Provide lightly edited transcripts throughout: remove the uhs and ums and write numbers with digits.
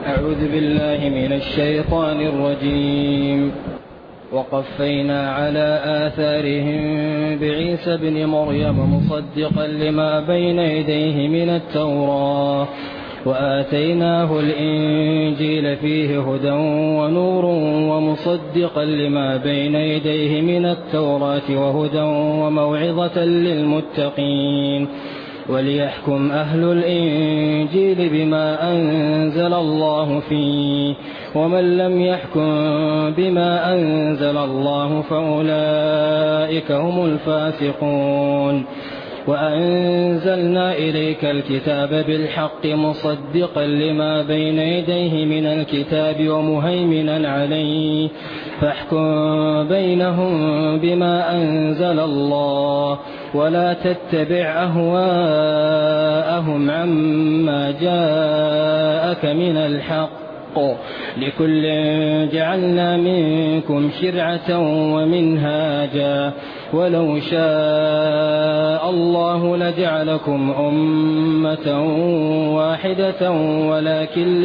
أعوذ بالله من الشيطان الرجيم. وقفينا على آثارهم بعيسى بن مريم مصدقا لما بين يديه من التوراة وآتيناه الإنجيل فيه هدى ونور ومصدقا لما بين يديه من التوراة وهدى وموعظة للمتقين وليحكم أهل الإنجيل بما أنزل الله فيه ومن لم يحكم بما أنزل الله فأولئك هم الفاسقون. وأنزلنا إليك الكتاب بالحق مصدقا لما بين يديه من الكتاب ومهيمنا عليه فاحكم بينهم بما أنزل الله ولا تتبع أهواءهم عما جاءك من الحق لكل جعلنا منكم شرعة ومنهاجا ولو شاء الله لجعلكم أمة واحدة ولكن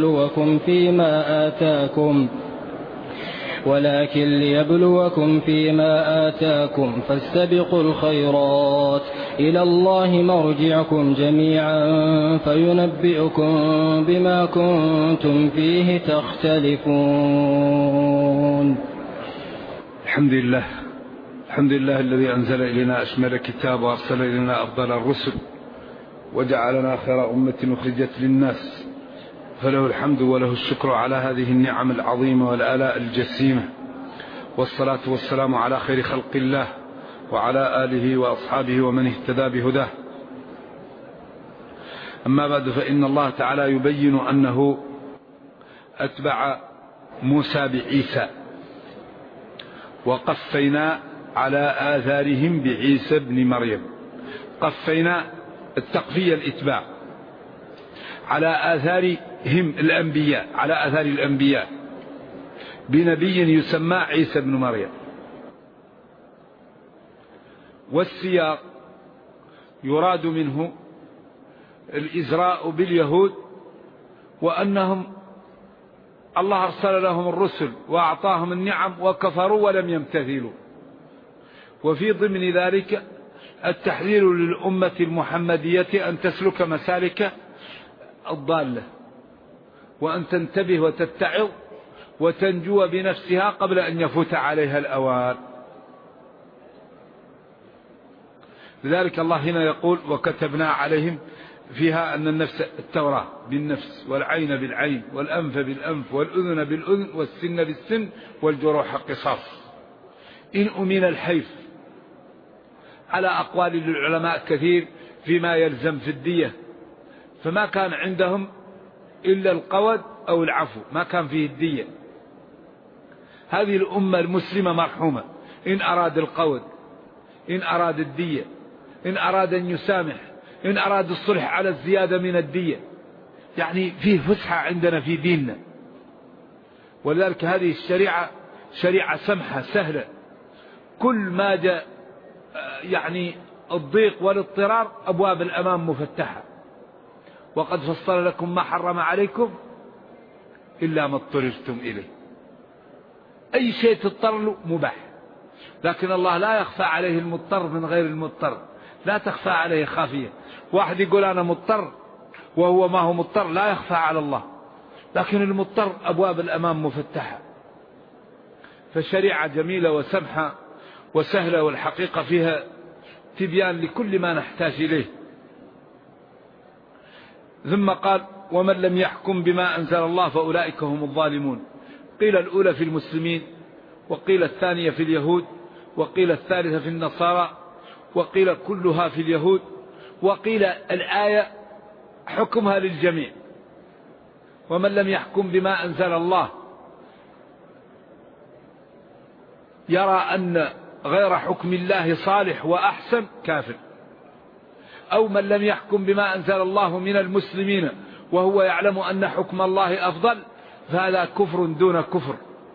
ليبلوكم فيما آتاكم فاستبقوا الخيرات إلى الله مرجعكم جميعا فينبئكم بما كنتم فيه تختلفون. الحمد لله الذي أنزل إلينا أشمل الكتاب وأرسل إلينا أفضل الرسل وجعلنا خير أمة أخرجت للناس، فله الحمد وله الشكر على هذه النعم العظيمة والآلاء الجسيمة، والصلاة والسلام على خير خلق الله وعلى آله وأصحابه ومن اهتدى بهداه. أما بعد، فإن الله تعالى يبين أنه أتبع موسى بعيسى، وقفينا على آثارهم بعيسى بن مريم. قفينا التقفية الإتباع على آثارهم الأنبياء، على آثار الأنبياء بنبي يسمى عيسى بن مريم. والسياق يراد منه الإزراء باليهود، وأنهم الله أرسل لهم الرسل وأعطاهم النعم وكفروا ولم يمتثلوا، وفي ضمن ذلك التحذير للأمة المحمدية أن تسلك مسالك الضالة، وأن تنتبه وتتعظ وتنجو بنفسها قبل أن يفوت عليها الأوان. لذلك الله هنا يقول: وكتبنا عليهم فيها أن النفس التوراة بالنفس، والعين بالعين، والأنف بالأنف، والأذن بالأذن، والسن بالسن، والجروح قصاص. إن أمن الحيف على أقوال للعلماء كثير فيما يلزم في الدية، فما كان عندهم إلا القود أو العفو، ما كان فيه الدية. هذه الأمة المسلمة مرحومة إن أراد القود، إن أراد الدية، إن أراد أن يسامح، إن أراد الصلح على الزيادة من الدية، يعني فيه فسحة عندنا في ديننا. ولذلك هذه الشريعة شريعة سمحة سهلة، كل ما جاء يعني الضيق والاضطرار أبواب الأمام مفتحة. وقد فصل لكم ما حرم عليكم إلا ما اضطررتم إليه. أي شيء تضطر له مباح، لكن الله لا يخفى عليه المضطر من غير المضطر، لا تخفى عليه خافية. واحد يقول أنا مضطر وهو ما هو مضطر، لا يخفى على الله، لكن المضطر أبواب الأمام مفتحة. فالشريعة جميلة وسمحة وسهلة، والحقيقة فيها تبيان لكل ما نحتاج إليه. ثم قال: ومن لم يحكم بما أنزل الله فأولئك هم الظالمون. قيل الأولى في المسلمين، وقيل الثانية في اليهود، وقيل الثالثة في النصارى، وقيل كلها في اليهود، وقيل الآية حكمها للجميع. ومن لم يحكم بما أنزل الله يرى أن غير حكم الله صالح وأحسن كافر، أو من لم يحكم بما أنزل الله من المسلمين وهو يعلم أن حكم الله أفضل، فهذا كفر دون كفر.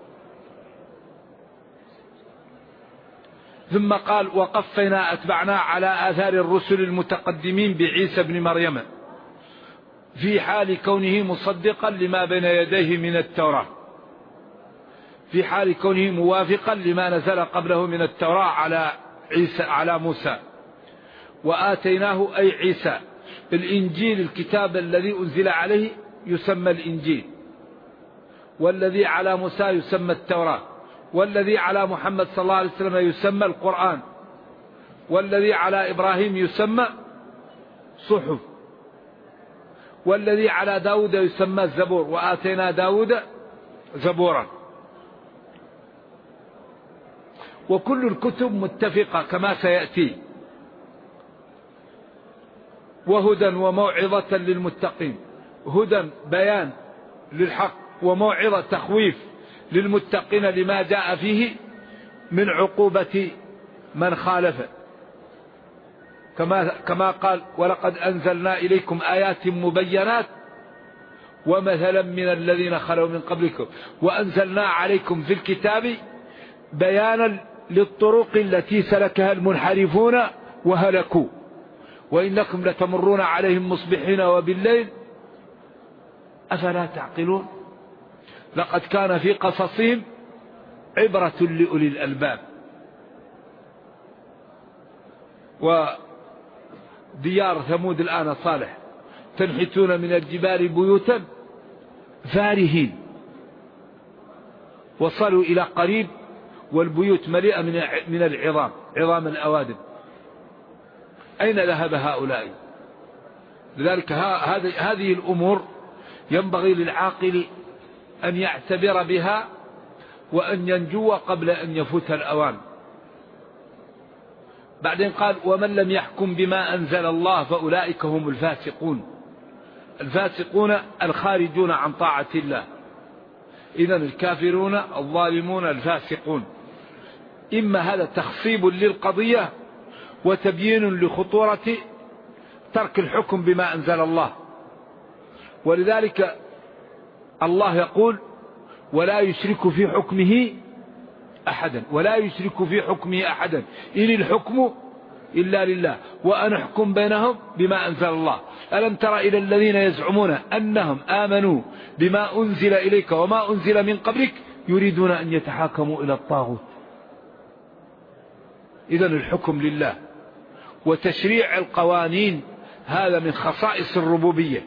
ثم قال: وقفينا أتبعنا على آثار الرسل المتقدمين بعيسى بن مريم. في حال كونه مصدقا لما بين يديه من التوراة، في حال كونه موافقا لما نزل قبله من التوراة على موسى. وآتيناه أي عيسى الإنجيل، الكتاب الذي أنزل عليه يسمى الإنجيل، والذي على موسى يسمى التوراة، والذي على محمد صلى الله عليه وسلم يسمى القرآن، والذي على إبراهيم يسمى صحف، والذي على داود يسمى الزبور، وآتينا داود زبورا. وكل الكتب متفقة كما سيأتي، وهدى وموعظة للمتقين، هدى بيان للحق، وموعظة تخويف للمتقين لما جاء فيه من عقوبة من خالفه، كما قال ولقد أنزلنا إليكم آيات مبينات ومثلا من الذين خلوا من قبلكم وأنزلنا عليكم في الكتاب بيانا للطرق التي سلكها المنحرفون وهلكوا وإنكم لتمرون عليهم مصبحين وبالليل أفلا تعقلون. لقد كان في قصصهم عبرة لأولي الألباب. وديار ثمود الآن صالح تنحتون من الجبال بيوتا فارهين، وصلوا إلى قريب والبيوت مليئة من العظام، عظام الأوادم. أين ذهب هؤلاء؟ لذلك هذه الأمور ينبغي للعاقل أن يعتبر بها وأن ينجو قبل أن يفوت الأوان. بعدين قال ومن لم يحكم بما أنزل الله فأولئك هم الفاسقون. الفاسقون الخارجون عن طاعة الله، إذن الكافرون الظالمون الفاسقون. إما هذا تخصيب للقضية وتبيين لخطورة ترك الحكم بما أنزل الله. ولذلك الله يقول ولا يشرك في حكمه أحدا، ولا يشرك في حكمه أحدا، إن الحكم إلا لله وأن أحكم بينهم بما أنزل الله. ألم تر إلى الذين يزعمون أنهم آمنوا بما أنزل إليك وما أنزل من قبلك يريدون أن يتحاكموا إلى الطاغوت. إذن الحكم لله، وتشريع القوانين هذا من خصائص الربوبية.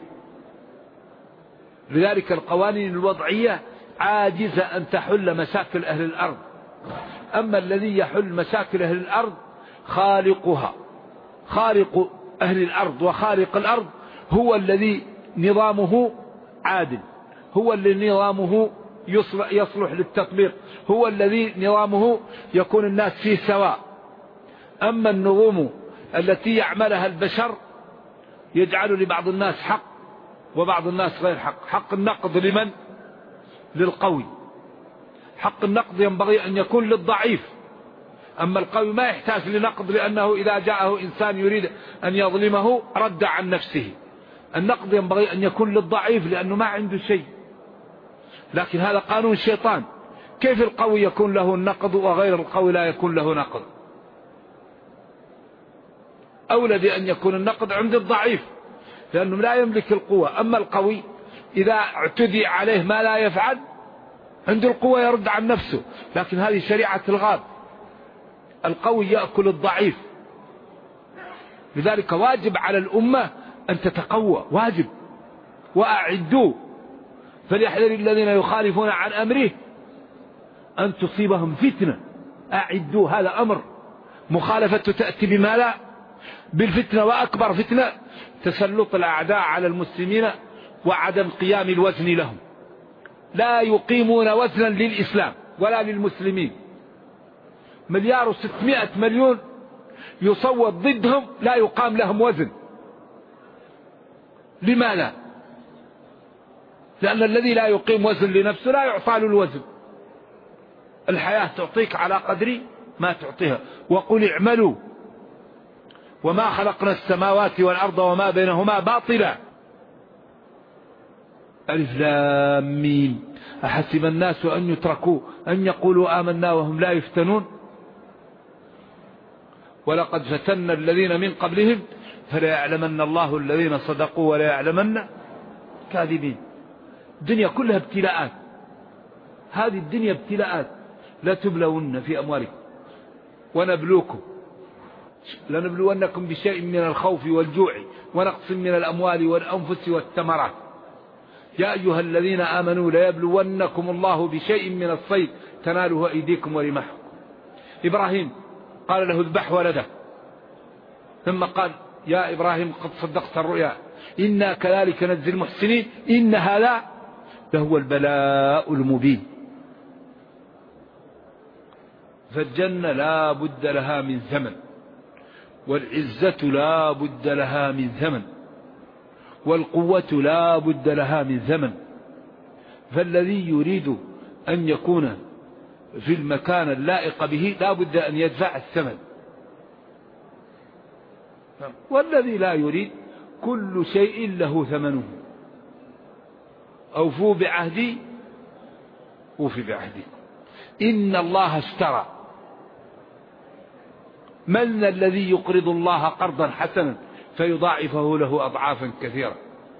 لذلك القوانين الوضعية عاجزة أن تحل مشاكل أهل الأرض، أما الذي يحل مشاكل أهل الأرض خالقها، خالق أهل الأرض وخالق الأرض هو الذي نظامه عادل، هو الذي نظامه يصلح للتطبيق، هو الذي نظامه يكون الناس فيه سواء. أما النظام التي يعملها البشر يجعل لبعض الناس حق وبعض الناس غير حق. حق النقد لمن؟ للقوي. حق النقد ينبغي أن يكون للضعيف، أما القوي ما يحتاج لنقد، لأنه إذا جاءه إنسان يريد أن يظلمه رد عن نفسه. النقد ينبغي أن يكون للضعيف لأنه ما عنده شيء، لكن هذا قانون الشيطان. كيف القوي يكون له النقد وغير القوي لا يكون له نقد؟ أولى بأن يكون النقد عند الضعيف لأنه لا يملك القوة. أما القوي إذا اعتدي عليه ما لا يفعل عند القوة يرد عن نفسه، لكن هذه شريعة الغاب، القوي يأكل الضعيف. لذلك واجب على الأمة أن تتقوى، واجب. وأعدوا فليحذر الذين يخالفون عن أمره أن تصيبهم فتنة. أعدوا هذا أمر، مخالفة تأتي بما لا بالفتنة، وأكبر فتنة تسلط الأعداء على المسلمين وعدم قيام الوزن لهم. لا يقيمون وزنا للإسلام ولا للمسلمين. 1,600,000,000 يصوت ضدهم لا يقام لهم وزن. لماذا؟ لأن الذي لا يقيم وزن لنفسه لا يعطى له الوزن. الحياة تعطيك على قدر ما تعطيها. وقل اعملوا وما خلقنا السماوات والأرض وما بينهما باطلا. ألف لام ميم أحسب الناس أن يتركوا أن يقولوا آمنا وهم لا يفتنون ولقد فتنا الذين من قبلهم فلا يعلمن الله الذين صدقوا ولا يعلمن كاذبين. الدنيا كلها ابتلاءات، هذه الدنيا ابتلاءات. لا تبلون في أموالكم ونبلوكم لنبلونكم بشيء من الخوف والجوع ونقص من الأموال والأنفس والثمرات. يا أيها الذين آمنوا ليبلونكم الله بشيء من الصيد تناله أيديكم ورماحكم. إبراهيم قال له اذبح ولده، ثم قال يا إبراهيم قد صدقت الرؤيا إنا كذلك نجزي المحسنين إن هذا لهو البلاء المبين. فالجنة لا بد لها من ثمن، والعزة لا بد لها من ثمن، والقوة لا بد لها من ثمن. فالذي يريد أن يكون في المكان اللائق به لا بد أن يدفع الثمن، والذي لا يريد كل شيء له ثمنه. أوفوا بعهدي أوفي بعهدكم إن الله اشترى. من الذي يقرض الله قرضا حسنا فيضاعفه له أضعافا كثيرة؟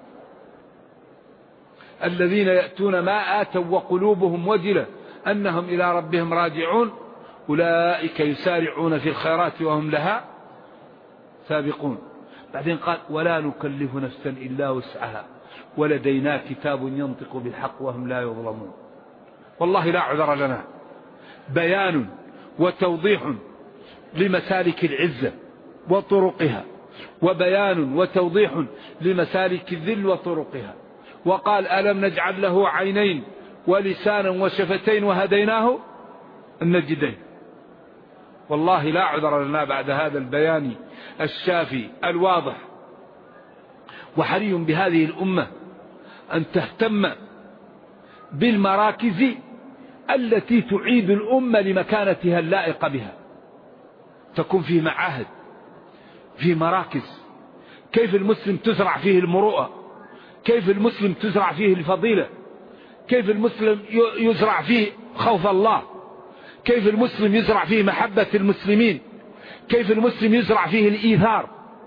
الذين يأتون ما آتوا وقلوبهم وجلة أنهم إلى ربهم راجعون أولئك يسارعون في الخيرات وهم لها سابقون. بعدين قال ولا نكلف نفسا إلا وسعها ولدينا كتاب ينطق بالحق وهم لا يظلمون. والله لا عذر لنا. بيان وتوضيح لمسالك العزة وطرقها، وبيان وتوضيح لمسالك الذل وطرقها. وقال ألم نجعل له عينين ولسانا وشفتين وهديناه النجدين. والله لا عذر لنا بعد هذا البيان الشافي الواضح. وحري بهذه الأمة أن تهتم بالمراكز التي تعيد الأمة لمكانتها اللائقة بها. تكون فيه معاهد، فيه مراكز، كيف المسلم تزرع فيه المروءة، كيف المسلم تزرع فيه الفضيلة، كيف المسلم يزرع فيه خوف الله، كيف المسلم يزرع فيه محبة المسلمين، كيف المسلم يزرع فيه الإيثار.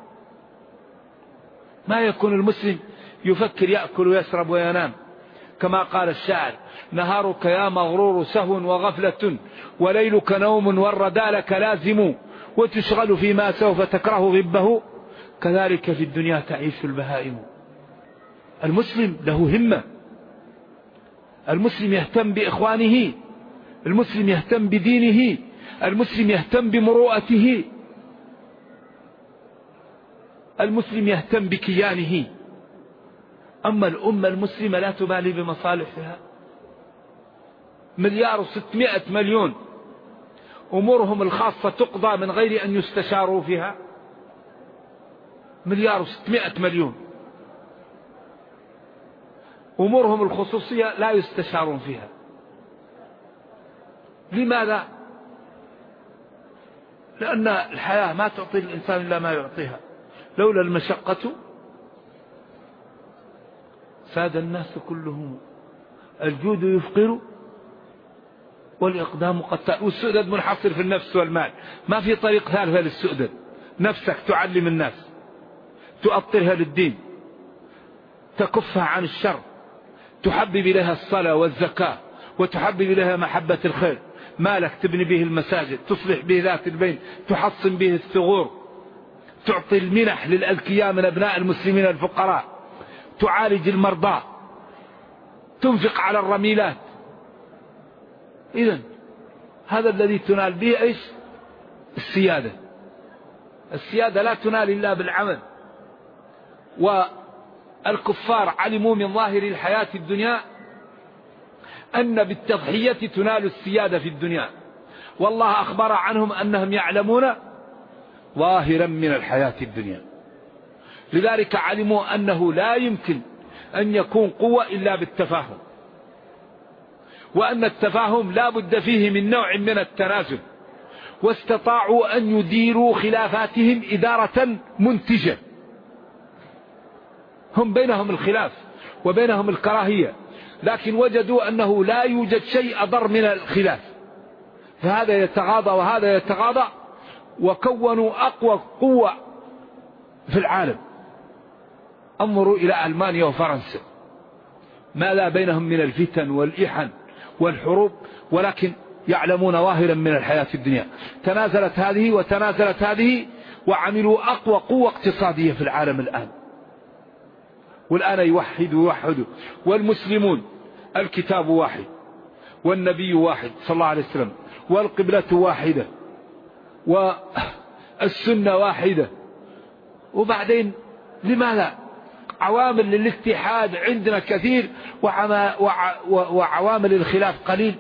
ما يكون المسلم يفكر يأكل ويشرب وينام، كما قال الشاعر نهارك يا مغرور سهو وغفلة وليلك نوم والردى لك لازم وتشغل فيما سوف تكره غبه كذلك في الدنيا تعيش البهائم. المسلم له همة، المسلم يهتم بإخوانه، المسلم يهتم بدينه، المسلم يهتم بمروءته، المسلم يهتم بكيانه. أما الأمة المسلمة لا تبالي بمصالحها. 1,600,000,000 أمورهم الخاصة تقضى من غير أن يستشاروا فيها. 1,600,000,000 أمورهم الخصوصية لا يستشارون فيها. لماذا؟ لأن الحياة ما تعطي الإنسان إلا ما يعطيها. لولا المشقة ساد الناس كلهم. الجود يفقر والإقدام قتال. والسؤدد منحصر في النفس والمال، ما في طريق ثالثة للسؤدد. نفسك تعلم الناس، تؤطرها للدين، تكفها عن الشر، تحبب إليها الصلاة والزكاة، وتحبب إليها محبة الخير. مالك تبني به المساجد، تصلح به ذات البين، تحصن به الثغور، تعطي المنح للأذكياء من أبناء المسلمين الفقراء، تعالج المرضى، تنفق على الرميلات. إذن هذا الذي تنال به إيش؟ السيادة. السيادة لا تنال إلا بالعمل. والكفار علموا من ظاهر الحياة الدنيا أن بالتضحية تنال السيادة في الدنيا، والله أخبر عنهم أنهم يعلمون ظاهرا من الحياة الدنيا. لذلك علموا أنه لا يمكن أن يكون قوة إلا بالتفاهم، وأن التفاهم لا بد فيه من نوع من التنازل. واستطاعوا أن يديروا خلافاتهم إدارة منتجة. هم بينهم الخلاف وبينهم الكراهية، لكن وجدوا أنه لا يوجد شيء أضر من الخلاف، فهذا يتغاضى وهذا يتغاضى، وكونوا أقوى قوة في العالم. انظروا إلى ألمانيا وفرنسا، ماذا بينهم من الفتن والإحن والحروب، ولكن يعلمون ظاهرا من الحياة الدنيا. تنازلت هذه وتنازلت هذه وعملوا أقوى قوة اقتصادية في العالم الآن، والآن يوحدوا والمسلمون الكتاب واحد والنبي واحد صلى الله عليه وسلم والقبلة واحدة والسنة واحدة. وبعدين لماذا؟ عوامل للاتحاد عندنا كثير وعوامل الخلاف قليل،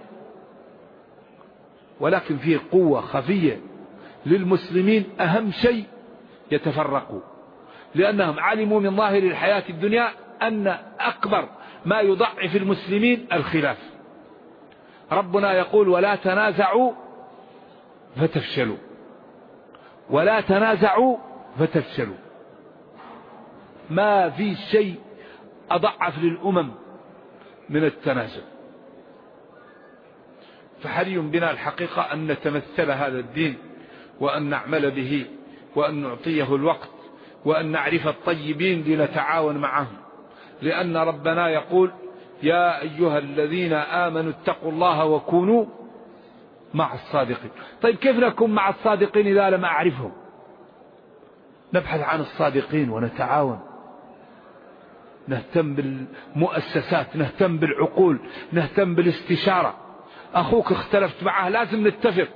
ولكن فيه قوة خفية للمسلمين. أهم شيء يتفرقوا، لأنهم علموا من ظاهر الحياة الدنيا أن أكبر ما يضعف المسلمين الخلاف. ربنا يقول ولا تنازعوا فتفشلوا، ولا تنازعوا فتفشلوا. ما في شيء أضعف للأمم من التنازع. فحري بنا الحقيقة أن نتمثل هذا الدين وأن نعمل به وأن نعطيه الوقت وأن نعرف الطيبين لنتعاون معهم، لأن ربنا يقول يا أيها الذين آمنوا اتقوا الله وكونوا مع الصادقين. طيب كيف نكون مع الصادقين إذا لم أعرفهم؟ نبحث عن الصادقين ونتعاون، نهتم بالمؤسسات، نهتم بالعقول، نهتم بالاستشارة. أخوك اختلفت معه لازم نتفق،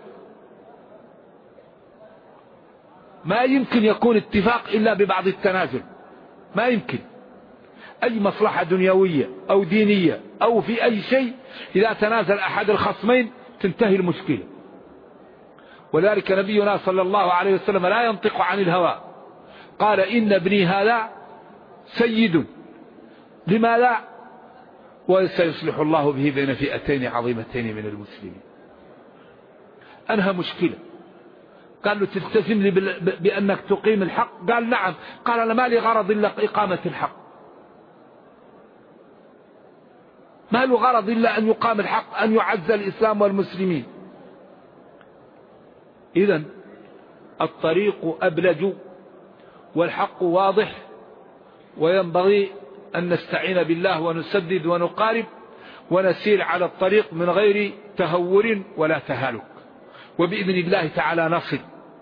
ما يمكن يكون اتفاق إلا ببعض التنازل، ما يمكن. أي مصلحة دنيوية أو دينية أو في أي شيء إذا تنازل أحد الخصمين تنتهي المشكلة. ولذلك نبينا صلى الله عليه وسلم لا ينطق عن الهوى، قال إن ابني هذا سيد، لماذا؟ وسيصلح الله به بين فئتين عظيمتين من المسلمين. أنهى مشكلة. قال له تلتزم لي بأنك تقيم الحق؟ قال نعم. قال أنا ما لي غرض إلا إقامة الحق، ما له غرض إلا أن يقام الحق، أن يعز الإسلام والمسلمين. إذن الطريق أبلج والحق واضح، وينبغي أن نستعين بالله ونسدد ونقارب ونسير على الطريق من غير تهور ولا تهالك، وبإذن الله تعالى نصل.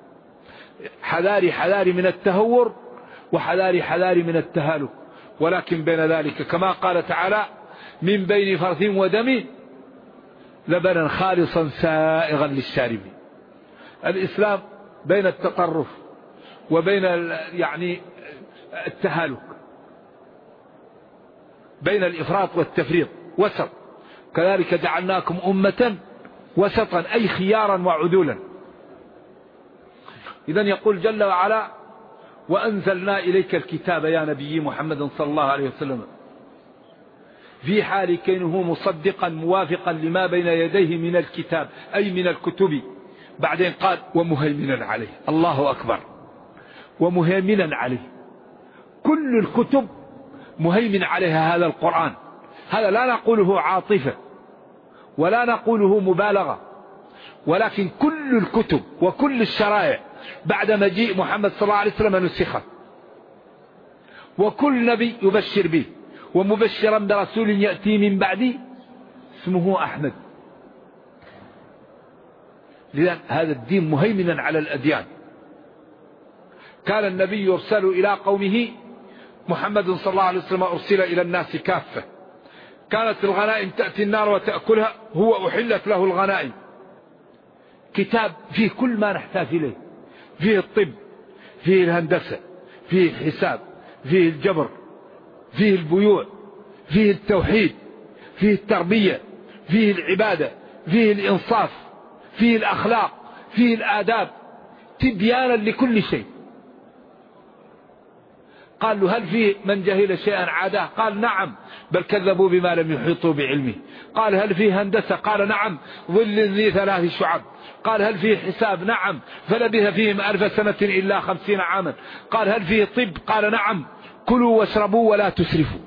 حذاري من التهور وحذاري من التهالك، ولكن بين ذلك كما قال تعالى من بين فرث ودم لبنا خالصا سائغا للشاربين. الإسلام بين التطرف وبين التهالك، بين الإفراط والتفريط، وسط. كذلك جعلناكم أمة وسطا أي خيارا وعدولا. إذن يقول جل وعلا وأنزلنا إليك الكتاب يا نبي محمد صلى الله عليه وسلم في حال كونه مصدقا موافقا لما بين يديه من الكتاب أي من الكتب. بعدين قال ومهيمنا عليه. الله أكبر. ومهيمنا عليه، كل الكتب مهيمن عليها هذا القرآن. هذا لا نقوله عاطفة ولا نقوله مبالغة، ولكن كل الكتب وكل الشرائع بعد مجيء محمد صلى الله عليه وسلم نسخت، وكل نبي يبشر به ومبشرا برسول يأتي من بعدي اسمه أحمد. لذلك هذا الدين مهيمنا على الأديان. كان النبي يرسل إلى قومه، محمد صلى الله عليه وسلم أرسل إلى الناس كافة. كانت الغنائم تأتي النار وتأكلها، هو أحلت له الغنائم. كتاب فيه كل ما نحتاج إليه، فيه الطب، فيه الهندسة، فيه الحساب، فيه الجبر، فيه البيوع، فيه التوحيد، فيه التربية، فيه العبادة، فيه الإنصاف، فيه الأخلاق، فيه الآداب، تبيانا لكل شيء. قال له هل فيه من جهل شيئا عاده؟ قال نعم، بل كذبوا بما لم يحيطوا بعلمه. قال هل فيه هندسة؟ قال نعم، ظل ذي 3 شعب. قال هل فيه حساب؟ نعم، فلبث فيهم 1000 سنة إلا 50 عاما. قال هل فيه طب؟ قال نعم، كلوا واشربوا ولا تسرفوا.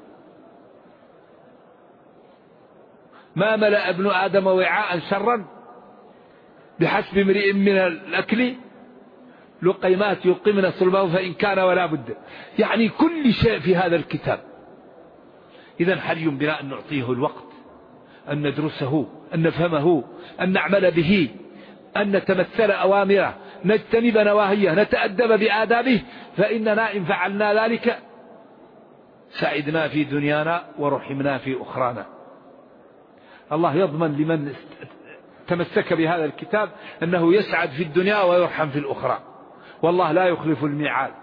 ما ملأ ابن آدم وعاء شرا بحسب امرئ من الأكل لقيمات يقمن صلبه فإن كان ولا بد. يعني كل شيء في هذا الكتاب. إذن حري بنا أن نعطيه الوقت، أن ندرسه، أن نفهمه، أن نعمل به، أن نتمثل أوامره، نجتنب نواهيه، نتأدب بآدابه، فإننا إن فعلنا ذلك سعدنا في دنيانا ورحمنا في أخرانا. الله يضمن لمن تمسك بهذا الكتاب أنه يسعد في الدنيا ويرحم في الأخرى، والله لا يخلف الميعاد.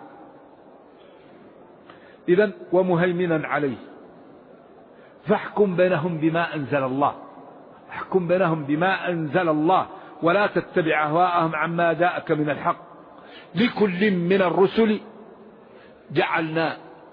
إذن ومهيمنا عليه، فاحكم بينهم بما أنزل الله، احكم بينهم بما أنزل الله، ولا تتبع أهواءهم عما جاءك من الحق. لكل من الرسل جعلنا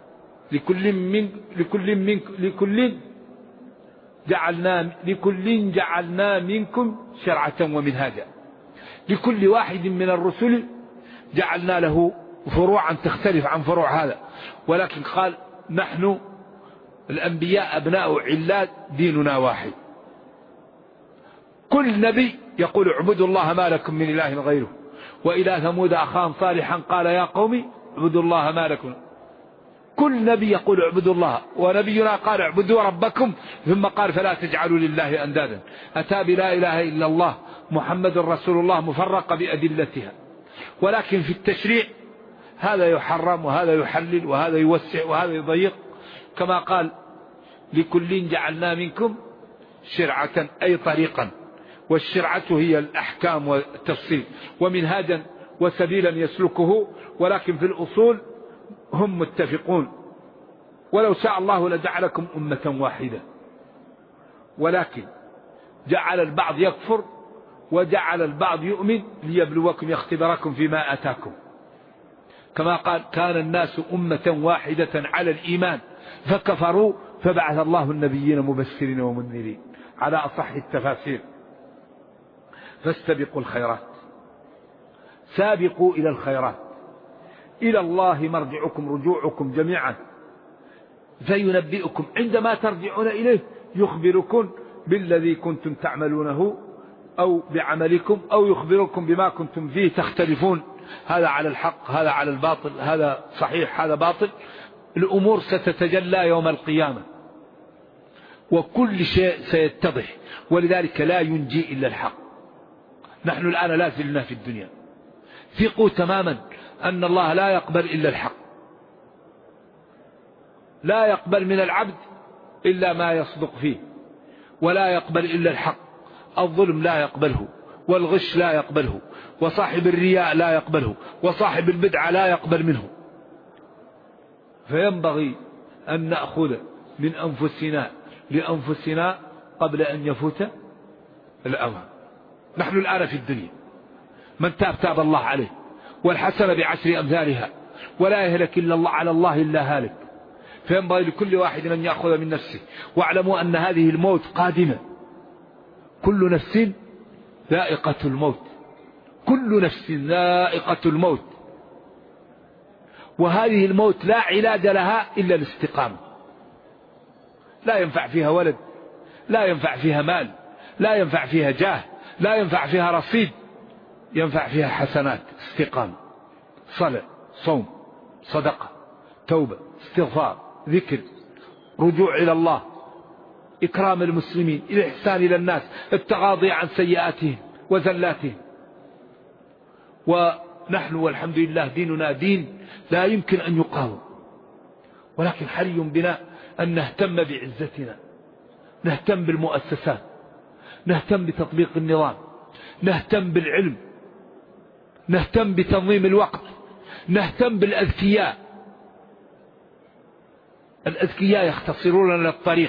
لكل جعلنا منكم شرعة ومنهاجا. لكل واحد من الرسل جعلنا له فروعا تختلف عن فروع هذا، ولكن قال نحن الأنبياء أبناء علات ديننا واحد. كل نبي يقول اعبدوا الله ما لكم من إله غيره. وإلى ثمود أخاهم صالحا قال يا قوم اعبدوا الله ما لكم. كل نبي يقول اعبدوا الله، ونبينا قال اعبدوا ربكم، ثم قال فلا تجعلوا لله أندادا. أتى بلا إله إلا الله محمد رسول الله مفرق بأدلتها، ولكن في التشريع هذا يحرم وهذا يحلل وهذا يوسع وهذا يضيق، كما قال لكل جعلنا منكم شرعة أي طريقا، والشرعة هي الأحكام والتفصيل، ومنهاجا وسبيلا يسلكه، ولكن في الأصول هم متفقون. ولو شاء الله لجعلكم أمة واحدة، ولكن جعل البعض يكفر وجعل البعض يؤمن ليبلوكم يختبركم فيما آتاكم، كما قال كان الناس أمة واحدة على الإيمان فكفروا فبعث الله النبيين مبشرين ومنذرين على أصح التفاسير. فاستبقوا الخيرات، سابقوا إلى الخيرات، إلى الله مرجعكم رجوعكم جميعا، فينبئكم عندما ترجعون إليه يخبركم بالذي كنتم تعملونه أو بعملكم، أو يخبركم بما كنتم فيه تختلفون، هذا على الحق هذا على الباطل، هذا صحيح هذا باطل. الأمور ستتجلى يوم القيامة وكل شيء سيتضح، ولذلك لا ينجي إلا الحق. نحن الآن لا زلنا في الدنيا، ثقوا تماما أن الله لا يقبل إلا الحق، لا يقبل من العبد إلا ما يصدق فيه، ولا يقبل إلا الحق. الظلم لا يقبله، والغش لا يقبله، وصاحب الرياء لا يقبله، وصاحب البدعة لا يقبل منه. فينبغي أن نأخذ من أنفسنا لأنفسنا قبل أن يفوت الأوان. نحن الآن في الدنيا، من تاب تاب الله عليه، والحسنة بعشر أمثالها، ولا يهلك إلا الله على الله إلا هالك. فينبغي لكل واحد أن يأخذ من نفسه، واعلموا أن هذه الموت قادمة، كل نفس ذائقة الموت، كل نفس ذائقة الموت، وهذه الموت لا علاج لها إلا الاستقامة. لا ينفع فيها ولد، لا ينفع فيها مال، لا ينفع فيها جاه، لا ينفع فيها رصيد، ينفع فيها حسنات، استقامة، صلاة، صوم، صدقة، توبة، استغفار، ذكر، رجوع إلى الله، إكرام المسلمين، الإحسان إلى الناس، التغاضي عن سيئاتهم وزلاتهم. ونحن والحمد لله ديننا دين لا يمكن أن يقاوم، ولكن حري بنا أن نهتم بعزتنا، نهتم بالمؤسسات، نهتم بتطبيق النظام، نهتم بالعلم، نهتم بتنظيم الوقت، نهتم بالأذكياء. الأذكياء يختصرون لنا الطريق.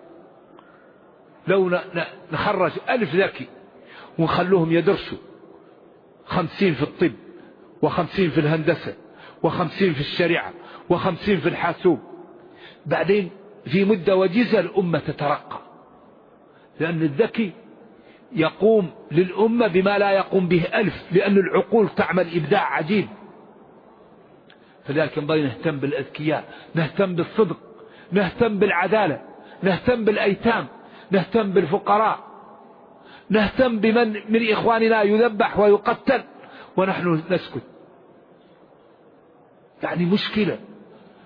لو نخرج 1000 ذكي ونخلوهم يدرسوا 50 في الطب، و50 في الهندسة، و50 في الشريعة، و50 في الحاسوب، بعدين في مدة وجيزة الأمة تترقى، لأن الذكي يقوم للأمة بما لا يقوم به 1000، لأن العقول تعمل إبداع عجيب. فذلك ينبغي نهتم بالأذكياء، نهتم بالصدق، نهتم بالعدالة، نهتم بالأيتام، نهتم بالفقراء، نهتم بمن من إخواننا يذبح ويقتل ونحن نسكت. يعني مشكلة.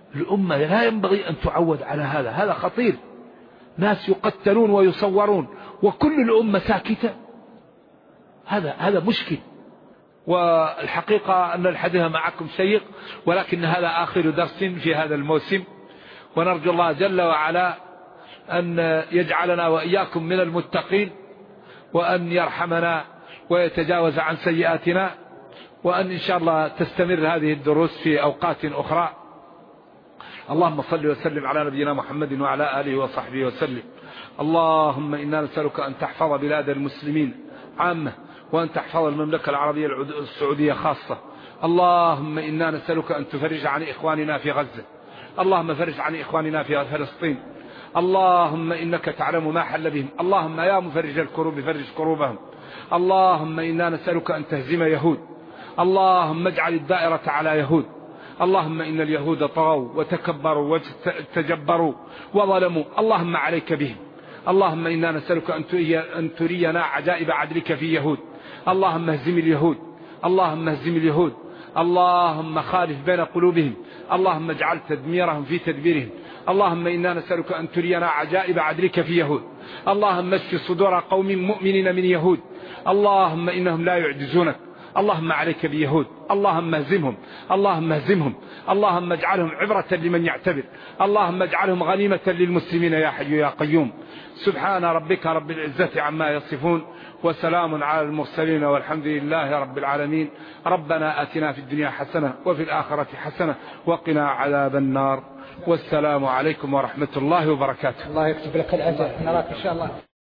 الأمة لا ينبغي أن تعود على هذا، هذا خطير. ناس يقتلون ويصورون وكل الأمة ساكتة، هذا مشكل. والحقيقة أن الحديث معكم شيق، ولكن هذا آخر درس في هذا الموسم، ونرجو الله جل وعلا أن يجعلنا وإياكم من المتقين، وأن يرحمنا ويتجاوز عن سيئاتنا، وأن إن شاء الله تستمر هذه الدروس في أوقات أخرى. اللهم صل وسلم على نبينا محمد وعلى آله وصحبه وسلم. اللهم إنا نسألك أن تحفظ بلاد المسلمين عامة، وأن تحفظ المملكة العربية السعودية خاصة. اللهم إنا نسألك أن تفرج عن إخواننا في غزة، اللهم فرج عن إخواننا في فلسطين. اللهم إنك تعلم ما حل بهم، اللهم يا مفرج الكروب فرج كروبهم. اللهم إنا نسألك أن تهزم يهود، اللهم اجعل الدائرة على يهود. اللهم إن اليهود طغوا وتكبروا وتجبروا وظلموا، اللهم عليك بهم. اللهم إنا نسألك أن ترينا عجائب عدلك في يهود. اللهم اهزم اليهود، اللهم اهزم اليهود، اللهم خالف بين قلوبهم، اللهم اجعل تدميرهم في تدبيرهم. اللهم إنا نسألك أن ترينا عجائب عدلك في يهود. اللهم اشف صدور قوم مؤمنين من يهود، اللهم إنهم لا يعجزونك. اللهم عليك بيهود، اللهم اهزمهم، اللهم اهزمهم، اللهم اجعلهم عبرة لمن يعتبر، اللهم اجعلهم غنيمة للمسلمين يا حي يا قيوم. سبحان ربك رب العزة عما يصفون، وسلام على المرسلين، والحمد لله رب العالمين. ربنا آتنا في الدنيا حسنة وفي الآخرة حسنة وقنا عذاب النار. والسلام عليكم ورحمة الله وبركاته. الله يكتب لك الأجر، نراك إن شاء الله.